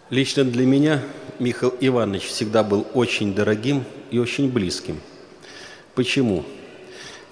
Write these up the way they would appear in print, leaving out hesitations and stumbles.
Лично для меня Михаил Иванович всегда был очень дорогим и очень близким. Почему? В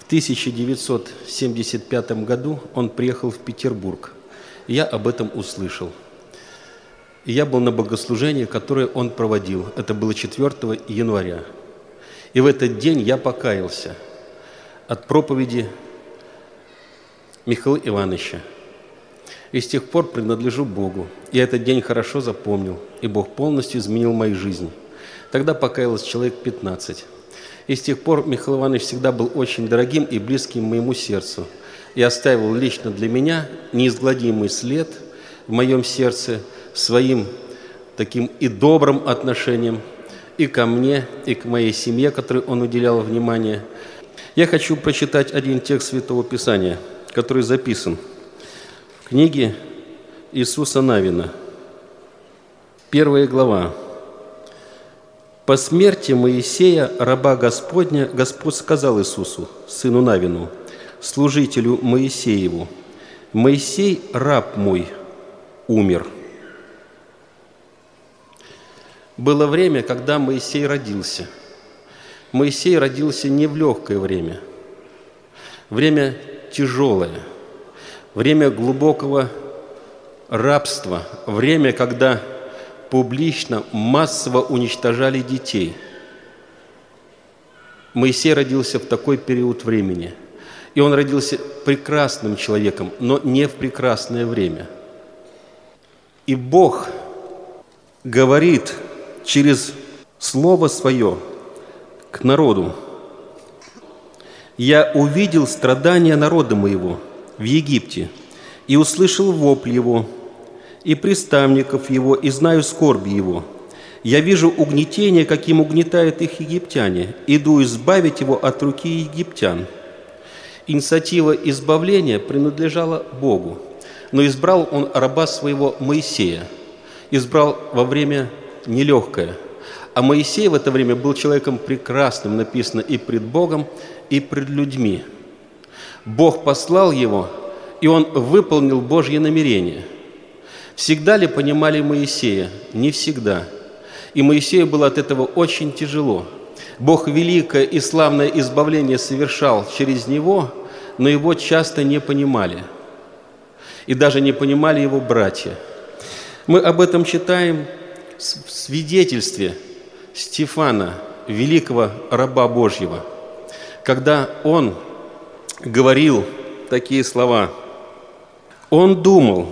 1975 году он приехал в Петербург. Я об этом услышал. И я был на богослужении, которое он проводил. Это было 4 января. И в этот день я покаялся от проповеди Михаила Ивановича. И с тех пор принадлежу Богу. Я этот день хорошо запомнил, и Бог полностью изменил мою жизнь. Тогда покаялось человек 15. И с тех пор Михаил Иванович всегда был очень дорогим и близким моему сердцу. И оставил лично для меня неизгладимый след в моем сердце своим таким и добрым отношением и ко мне, и к моей семье, которой он уделял внимание. Я хочу прочитать один текст Святого Писания, который записан в книге Иисуса Навина, 1 глава. «По смерти Моисея, раба Господня, Господь сказал Иисусу, сыну Навину, служителю Моисееву: Моисей, раб мой, умер». Было время, когда Моисей родился. Моисей родился не в легкое время. Время тяжелое, время глубокого рабства, время, когда публично, массово уничтожали детей. Моисей родился в такой период времени. И он родился прекрасным человеком, но не в прекрасное время. И Бог говорит через Слово Свое к народу: «Я увидел страдания народа моего в Египте, и услышал вопль его, и приставников его, и знаю скорби его. Я вижу угнетение, каким угнетают их египтяне. Иду избавить его от руки египтян». Инициатива избавления принадлежала Богу, но избрал он раба своего Моисея. Избрал во время нелегкое. А Моисей в это время был человеком прекрасным, написано, и пред Богом, и пред людьми. Бог послал его, и он выполнил Божье намерение. Всегда ли понимали Моисея? Не всегда. И Моисею было от этого очень тяжело. Бог великое и славное избавление совершал через него, но его часто не понимали. И даже не понимали его братья. Мы об этом читаем в свидетельстве Стефана, великого раба Божьего, когда он говорил такие слова: «Он думал,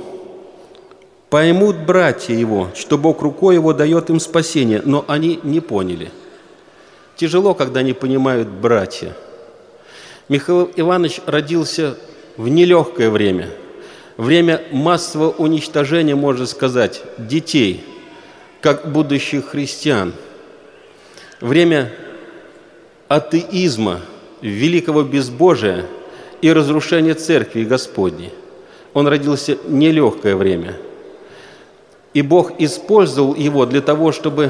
поймут братья его, что Бог рукой его дает им спасение, но они не поняли». Тяжело, когда не понимают братья. Михаил Иванович родился в нелегкое время, время массового уничтожения, можно сказать, детей, как будущих христиан, время атеизма, великого безбожия и разрушения Церкви Господней. Он родился в нелегкое время. И Бог использовал его для того, чтобы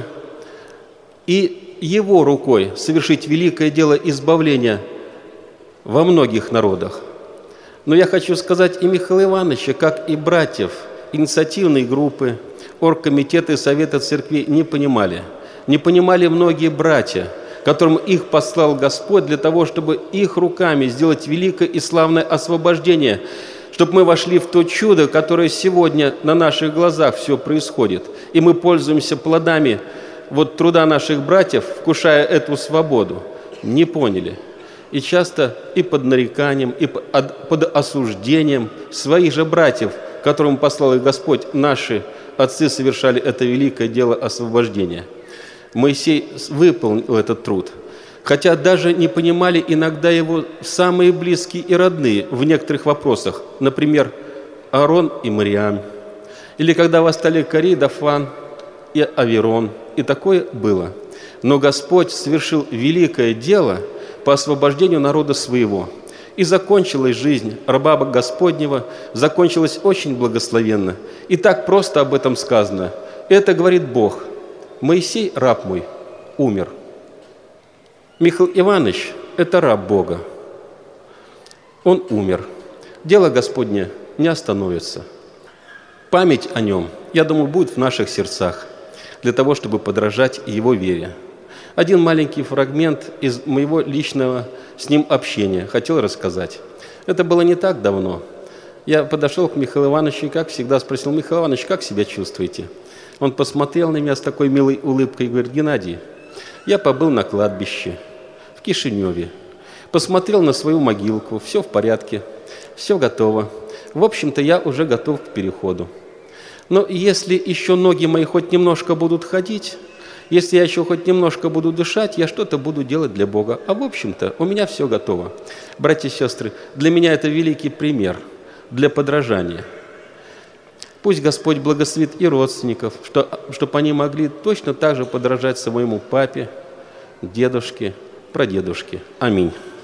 и его рукой совершить великое дело избавления во многих народах. Но я хочу сказать и Михаила Ивановича, как и братьев, инициативные группы, оргкомитеты Совета Церкви не понимали. Не понимали многие братья, которым их послал Господь для того, чтобы их руками сделать великое и славное освобождение, чтобы мы вошли в то чудо, которое сегодня на наших глазах все происходит. И мы пользуемся плодами труда наших братьев, вкушая эту свободу. Не поняли. И часто и под нареканием, и под осуждением своих же братьев, которым послал их Господь, наши отцы совершали это великое дело освобождения. Моисей выполнил этот труд, хотя даже не понимали иногда его самые близкие и родные в некоторых вопросах, например, Аарон и Мариам, или когда восстали Корей, Дафан и Аверон, и такое было. Но Господь совершил великое дело по освобождению народа своего, и закончилась жизнь раба Господнего, закончилась очень благословенно. И так просто об этом сказано. Это говорит Бог: «Моисей, раб мой, умер». Михаил Иванович – это раб Бога. Он умер. Дело Господне не остановится. Память о нем я думаю, будет в наших сердцах для того, чтобы подражать Его вере. Один маленький фрагмент из моего личного с ним общения хотел рассказать. Это было не так давно. Я подошел к Михаилу Ивановичу и, как всегда, спросил: Михаил Иванович, как себя чувствуете? Он посмотрел на меня с такой милой улыбкой и говорит: Геннадий, я побыл на кладбище в Кишиневе, посмотрел на свою могилку, все в порядке, все готово. В общем-то, я уже готов к переходу. Но если еще ноги мои хоть немножко будут ходить, если я еще хоть немножко буду дышать, я что-то буду делать для Бога. А в общем-то, у меня все готово. Братья и сестры, для меня это великий пример для подражания. Пусть Господь благословит и родственников, чтобы они могли точно так же подражать своему папе, дедушке, прадедушке. Аминь.